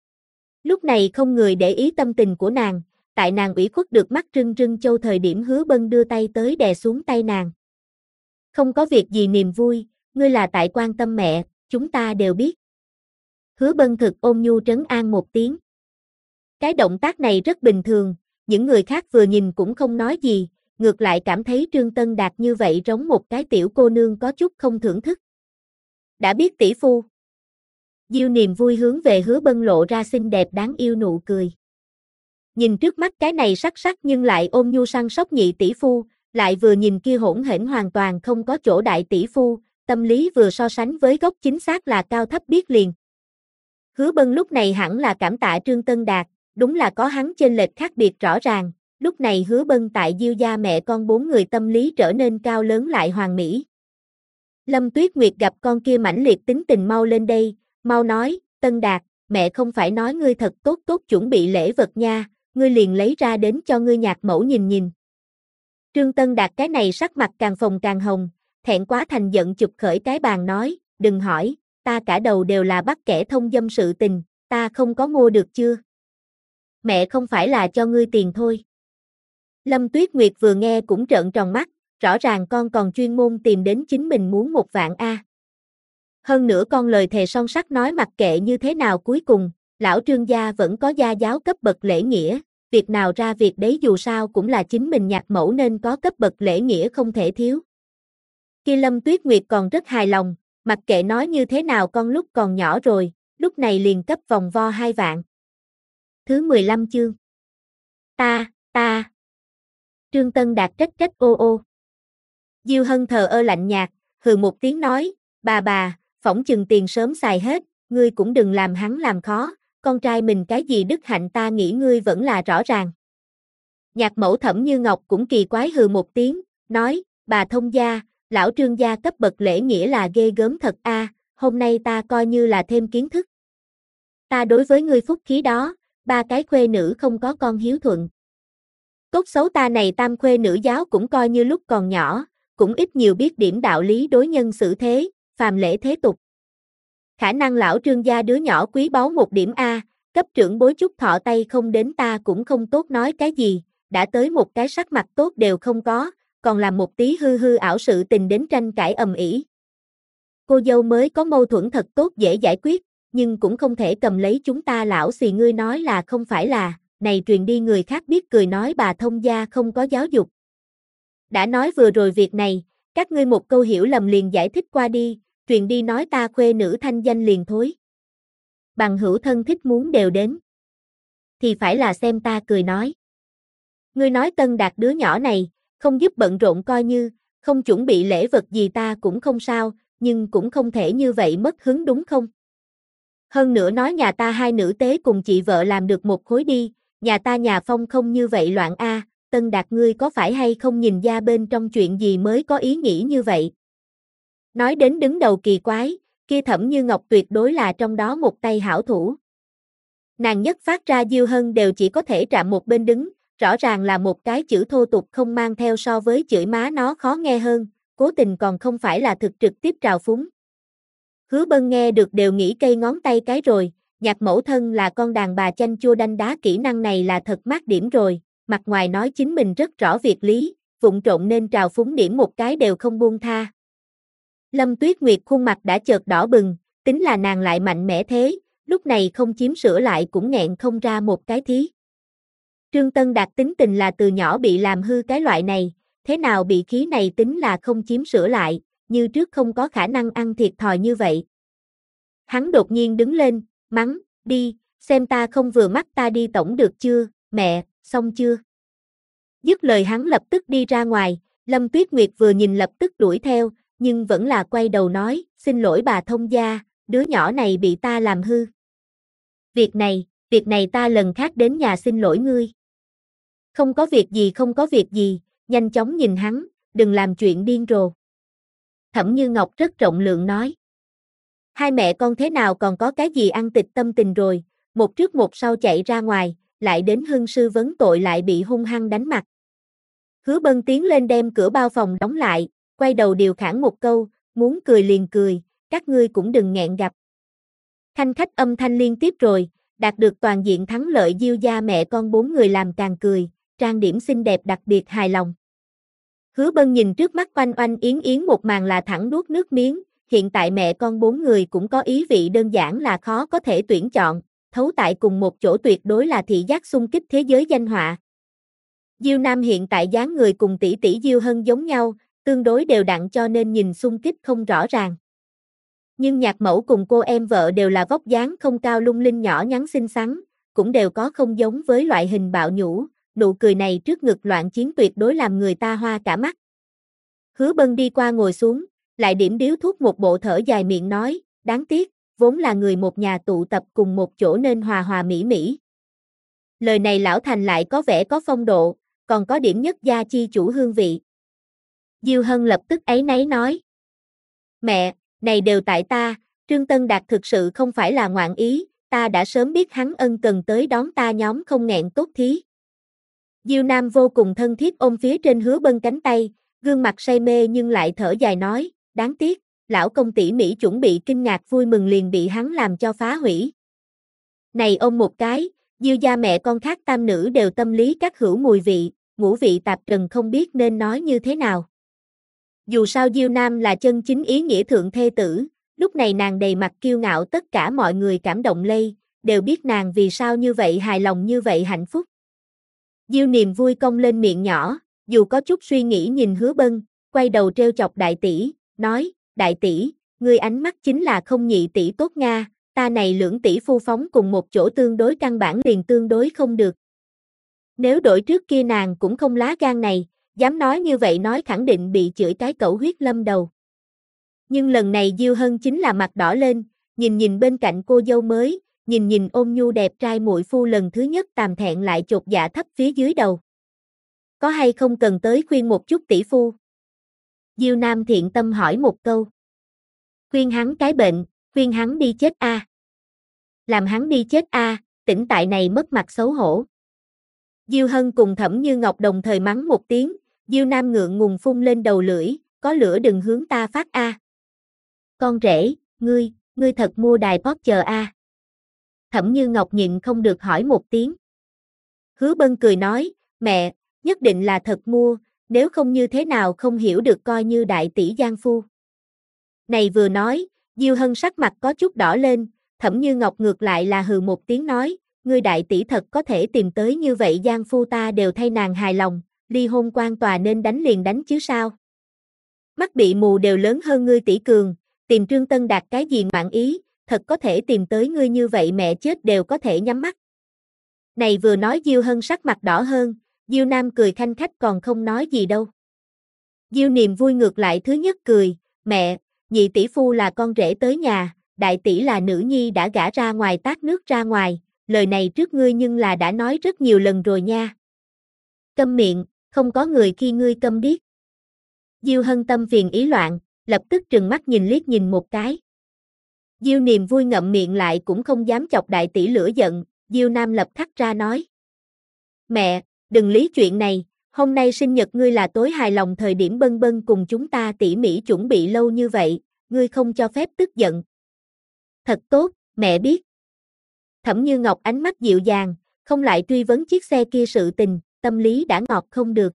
Lúc này không người để ý tâm tình của nàng, tại nàng ủy khuất được mắt rưng rưng châu thời điểm Hứa Bân đưa tay tới đè xuống tay nàng. Không có việc gì Niềm vui, ngươi là tại quan tâm mẹ, chúng ta đều biết. Hứa Bân thực ôn nhu trấn an một tiếng. Cái động tác này rất bình thường, những người khác vừa nhìn cũng không nói gì, ngược lại cảm thấy Trương Tân Đạt như vậy giống một cái tiểu cô nương có chút không thưởng thức. Đã biết tỷ phu. Diêu Niềm vui hướng về Hứa Bân lộ ra xinh đẹp đáng yêu nụ cười. Nhìn trước mắt cái này sắc sắc nhưng lại ôn nhu săn sóc nhị tỷ phu, lại vừa nhìn kia hỗn hển hoàn toàn không có chỗ đại tỷ phu, tâm lý vừa so sánh với gốc chính xác là cao thấp biết liền. Hứa Bân lúc này hẳn là cảm tạ Trương Tân Đạt, đúng là có hắn chênh lệch khác biệt rõ ràng, lúc này Hứa Bân tại Diêu gia mẹ con 4 người tâm lý trở nên cao lớn lại hoàn mỹ. Lâm Tuyết Nguyệt gặp con kia mãnh liệt tính tình mau lên đây, mau nói, Tân Đạt, mẹ không phải nói ngươi thật tốt tốt chuẩn bị lễ vật nha, ngươi liền lấy ra đến cho ngươi nhạc mẫu nhìn nhìn. Trương Tân Đạt cái này sắc mặt càng phồng càng hồng, thẹn quá thành giận chụp khởi cái bàn nói, đừng hỏi, ta cả đầu đều là bắt kẻ thông dâm sự tình, ta không có mua được chưa? Mẹ không phải là cho ngươi tiền thôi. Lâm Tuyết Nguyệt vừa nghe cũng trợn tròn mắt, rõ ràng con còn chuyên môn tìm đến chính mình muốn 1 vạn a. Hơn nữa con lời thề son sắt nói mặc kệ như thế nào cuối cùng, lão Trương gia vẫn có gia giáo cấp bậc lễ nghĩa, việc nào ra việc đấy dù sao cũng là chính mình nhạc mẫu nên có cấp bậc lễ nghĩa không thể thiếu. Kia Lâm Tuyết Nguyệt còn rất hài lòng, mặc kệ nói như thế nào con lúc còn nhỏ rồi, lúc này liền cấp vòng vo 2 vạn. Thứ 15 chương. Ta. Trương Tân Đạt trách ô ô. Diêu Hân thờ ơ lạnh nhạt, hừ một tiếng nói, bà, phỏng chừng tiền sớm xài hết, ngươi cũng đừng làm hắn làm khó, con trai mình cái gì đức hạnh ta nghĩ ngươi vẫn là rõ ràng. Nhạc mẫu Thẩm Như Ngọc cũng kỳ quái hừ một tiếng, nói, bà thông gia, lão Trương gia cấp bậc lễ nghĩa là ghê gớm thật a, hôm nay ta coi như là thêm kiến thức. Ta đối với ngươi phúc khí đó, 3 cái khuê nữ không có con hiếu thuận. Tốt xấu ta này tam khuê nữ giáo cũng coi như lúc còn nhỏ, cũng ít nhiều biết điểm đạo lý đối nhân xử thế, phàm lễ thế tục. Khả năng lão Trương gia đứa nhỏ quý báu 1 điểm a, cấp trưởng bối chút thọ tay không đến ta cũng không tốt nói cái gì, đã tới một cái sắc mặt tốt đều không có, còn làm một tí hư ảo sự tình đến tranh cãi ầm ĩ. Cô dâu mới có mâu thuẫn thật tốt dễ giải quyết, nhưng cũng không thể cầm lấy chúng ta lão xì ngươi nói là không phải là, này truyền đi người khác biết cười nói bà thông gia không có giáo dục. Đã nói vừa rồi việc này, các ngươi một câu hiểu lầm liền giải thích qua đi, truyền đi nói ta khuê nữ thanh danh liền thối. Bằng hữu thân thích muốn đều đến. Thì phải là xem ta cười nói. Ngươi nói Tân Đạt đứa nhỏ này, không giúp bận rộn coi như, không chuẩn bị lễ vật gì ta cũng không sao, nhưng cũng không thể như vậy mất hứng đúng không? Hơn nữa nói nhà ta 2 nữ tế cùng chị vợ làm được một khối đi, nhà ta nhà Phong không như vậy loạn a, Tân Đạt ngươi có phải hay không nhìn ra bên trong chuyện gì mới có ý nghĩ như vậy? Nói đến đứng đầu kỳ quái, kia Thẩm Như Ngọc tuyệt đối là trong đó một tay hảo thủ. Nàng nhất phát ra Diêu Hân đều chỉ có thể trạm một bên đứng, rõ ràng là một cái chữ thô tục không mang theo so với chửi má nó khó nghe hơn, cố tình còn không phải là thực trực tiếp trào phúng. Hứa Bân nghe được đều nghĩ cây ngón tay cái rồi, nhạc mẫu thân là con đàn bà chanh chua đanh đá kỹ năng này là thật mát điểm rồi, mặt ngoài nói chính mình rất rõ việc lý, vụng trộn nên trào phúng điểm một cái đều không buông tha. Lâm Tuyết Nguyệt khuôn mặt đã chợt đỏ bừng, tính là nàng lại mạnh mẽ thế, lúc này không chiếm sữa lại cũng nghẹn không ra một cái thí. Trương Tân Đạt tính tình là từ nhỏ bị làm hư cái loại này, thế nào bị khí này tính là không chiếm sữa lại, như trước không có khả năng ăn thiệt thòi như vậy. Hắn đột nhiên đứng lên, mắng, đi, xem ta không vừa mắt ta đi tổng được chưa, mẹ, xong chưa? Dứt lời hắn lập tức đi ra ngoài, Lâm Tuyết Nguyệt vừa nhìn lập tức đuổi theo, nhưng vẫn là quay đầu nói, xin lỗi bà thông gia, đứa nhỏ này bị ta làm hư. Việc này ta lần khác đến nhà xin lỗi ngươi. Không có việc gì, nhanh chóng nhìn hắn, đừng làm chuyện điên rồ. Thẩm Như Ngọc rất rộng lượng nói. 2 mẹ con thế nào còn có cái gì ăn tịch tâm tình rồi, một trước một sau chạy ra ngoài, lại đến hưng sư vấn tội lại bị hung hăng đánh mặt. Hứa Bân tiến lên đem cửa bao phòng đóng lại, quay đầu điều khản một câu, muốn cười liền cười, các ngươi cũng đừng nghẹn gặp. Khanh khách âm thanh liên tiếp rồi, đạt được toàn diện thắng lợi Diêu gia mẹ con 4 người làm càng cười, trang điểm xinh đẹp đặc biệt hài lòng. Hứa Bân nhìn trước mắt oanh oanh yến một màn là thẳng nuốt nước miếng, hiện tại mẹ con 4 người cũng có ý vị đơn giản là khó có thể tuyển chọn, thấu tại cùng một chỗ tuyệt đối là thị giác xung kích thế giới danh họa. Diêu Nam hiện tại dáng người cùng tỷ tỷ Diêu Hân giống nhau, tương đối đều đặn cho nên nhìn xung kích không rõ ràng. Nhưng nhạc mẫu cùng cô em vợ đều là vóc dáng không cao lung linh nhỏ nhắn xinh xắn, cũng đều có không giống với loại hình bạo nhũ, nụ cười này trước ngực loạn chiến tuyệt đối làm người ta hoa cả mắt. Hứa Bân đi qua ngồi xuống, lại điểm điếu thuốc một bộ thở dài miệng nói, đáng tiếc, vốn là người một nhà tụ tập cùng một chỗ nên hòa hòa mỹ mỹ. Lời này lão thành lại có vẻ có phong độ, còn có điểm nhất gia chi chủ hương vị. Diêu Hân lập tức áy náy nói. Mẹ, này đều tại ta, Trương Tân Đạt thực sự không phải là ngoạn ý, ta đã sớm biết hắn ân cần tới đón ta nhóm không nghẹn tốt thí. Diêu Nam vô cùng thân thiết ôm phía trên Hứa Bân cánh tay, gương mặt say mê nhưng lại thở dài nói, đáng tiếc, lão công tỉ mỉ chuẩn bị kinh ngạc vui mừng liền bị hắn làm cho phá hủy. Này ôm một cái, Diêu gia mẹ con khác tam nữ đều tâm lý các hữu mùi vị, ngũ vị tạp trần không biết nên nói như thế nào. Dù sao Diêu Nam là chân chính ý nghĩa thượng thê tử, lúc này nàng đầy mặt kiêu ngạo tất cả mọi người cảm động lây, đều biết nàng vì sao như vậy hài lòng như vậy hạnh phúc. Diêu Niềm vui cong lên miệng nhỏ, dù có chút suy nghĩ nhìn Hứa Bân, quay đầu trêu chọc đại tỷ, nói, đại tỷ, ngươi ánh mắt chính là không nhị tỷ tốt nga, ta này lưỡng tỷ phu phóng cùng một chỗ tương đối căn bản liền tương đối không được. Nếu đổi trước kia nàng cũng không lá gan này, dám nói như vậy nói khẳng định bị chửi cái cẩu huyết lâm đầu. Nhưng lần này Diêu Hân chính là mặt đỏ lên, nhìn bên cạnh cô dâu mới, nhìn ôn nhu đẹp trai muội phu lần thứ nhất tàm thẹn lại chột dạ thấp phía dưới đầu. Có hay không cần tới khuyên một chút tỷ phu? Diêu Nam thiện tâm hỏi một câu. Khuyên hắn cái bệnh, khuyên hắn đi chết a. Làm hắn đi chết a, tỉnh tại này mất mặt xấu hổ. Diêu Hân cùng Thẩm Như Ngọc đồng thời mắng một tiếng, Diêu Nam ngượng ngùng phun lên đầu lưỡi, có lửa đừng hướng ta phát a. Con rể, ngươi thật mua đài Porsche a. Thẩm Như Ngọc nhịn không được hỏi một tiếng. Hứa Bân cười nói, mẹ, nhất định là thật mua, nếu không như thế nào không hiểu được coi như đại tỷ giang phu. Này vừa nói, Diêu Hân sắc mặt có chút đỏ lên, Thẩm Như Ngọc ngược lại là hừ một tiếng nói, ngươi đại tỷ thật có thể tìm tới như vậy giang phu ta đều thay nàng hài lòng, ly hôn quan tòa nên đánh liền đánh chứ sao. Mắt bị mù đều lớn hơn ngươi tỷ cường, tìm Trương Tân Đạt cái gì ngoạn ý, thật có thể tìm tới ngươi như vậy mẹ chết đều có thể nhắm mắt. Này vừa nói Diêu Hân sắc mặt đỏ hơn, Diêu Nam cười khanh khách còn không nói gì đâu. Diêu Niềm vui ngược lại thứ nhất cười, mẹ, nhị tỷ phu là con rể tới nhà, đại tỷ là nữ nhi đã gả ra ngoài tát nước ra ngoài, lời này trước ngươi nhưng là đã nói rất nhiều lần rồi nha. Câm miệng, không có người khi ngươi câm điếc. Diêu Hân tâm phiền ý loạn, lập tức trừng mắt nhìn liếc nhìn một cái. Diêu Niềm vui ngậm miệng lại cũng không dám chọc đại tỷ lửa giận, Diêu Nam lập khắc ra nói. Mẹ, đừng lý chuyện này, hôm nay sinh nhật ngươi là tối hài lòng thời điểm Bân Bân cùng chúng ta tỉ mỉ chuẩn bị lâu như vậy, ngươi không cho phép tức giận. Thật tốt, mẹ biết. Thẩm Như Ngọc ánh mắt dịu dàng, không lại truy vấn chiếc xe kia sự tình, tâm lý đã ngọt không được.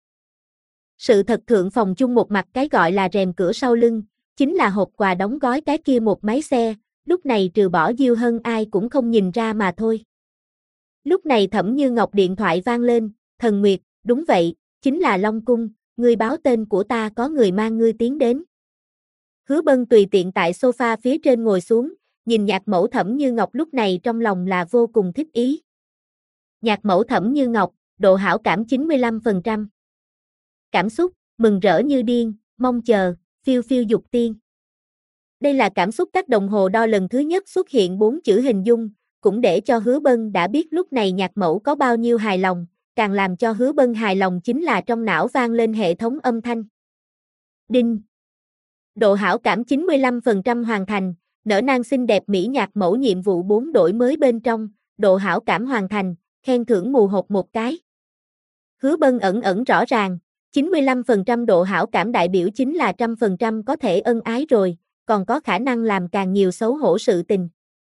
Sự thật thượng phòng chung một mặt cái gọi là rèm cửa sau lưng, chính là hộp quà đóng gói cái kia một máy xe, lúc này trừ bỏ Diêu Hân ai cũng không nhìn ra mà thôi. Lúc này Thẩm Như Ngọc điện thoại vang lên, Thần Nguyệt, đúng vậy, chính là Long Cung, ngươi báo tên của ta có người mang ngươi tiến đến. Hứa Bân tùy tiện tại sofa phía trên ngồi xuống, nhìn nhạc mẫu Thẩm Như Ngọc lúc này trong lòng là vô cùng thích ý. Nhạc mẫu Thẩm Như Ngọc, độ hảo cảm 95%. Cảm xúc, mừng rỡ như điên, mong chờ, phiêu phiêu dục tiên. Đây là cảm xúc các đồng hồ đo lần thứ nhất xuất hiện 4 chữ hình dung, cũng để cho Hứa Bân đã biết lúc này nhạc mẫu có bao nhiêu hài lòng, càng làm cho Hứa Bân hài lòng chính là trong não vang lên hệ thống âm thanh. Đinh. Độ hảo cảm 95% hoàn thành, nở nang xinh đẹp mỹ nhạc mẫu nhiệm vụ 4 đổi mới bên trong, độ hảo cảm hoàn thành, khen thưởng mù hột một cái. Hứa Bân ẩn rõ ràng, 95% độ hảo cảm đại biểu chính là 100% có thể ân ái rồi, còn có khả năng làm càng nhiều xấu hổ sự tình.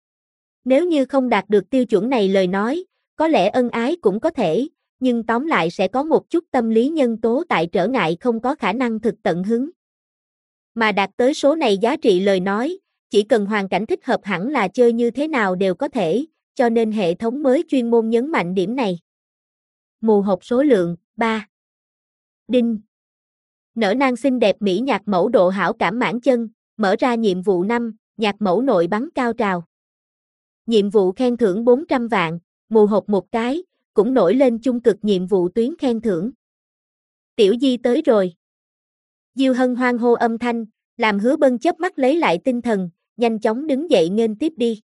Nếu như không đạt được tiêu chuẩn này lời nói, có lẽ ân ái cũng có thể, nhưng tóm lại sẽ có một chút tâm lý nhân tố tại trở ngại không có khả năng thực tận hứng. Mà đạt tới số này giá trị lời nói, chỉ cần hoàn cảnh thích hợp hẳn là chơi như thế nào đều có thể, cho nên hệ thống mới chuyên môn nhấn mạnh điểm này. Mù hộp số lượng, 3. Đinh. Nở nang xinh đẹp mỹ nhạc mẫu độ hảo cảm mãn chân, mở ra nhiệm vụ 5, nhạc mẫu nội bắn cao trào. Nhiệm vụ khen thưởng 400 vạn, mù hộp một cái, cũng nổi lên chung cực nhiệm vụ tuyến khen thưởng. Tiểu Di tới rồi. Diêu Hân hoan hô âm thanh, làm Hứa Bân chớp mắt lấy lại tinh thần, nhanh chóng đứng dậy nghênh tiếp đi.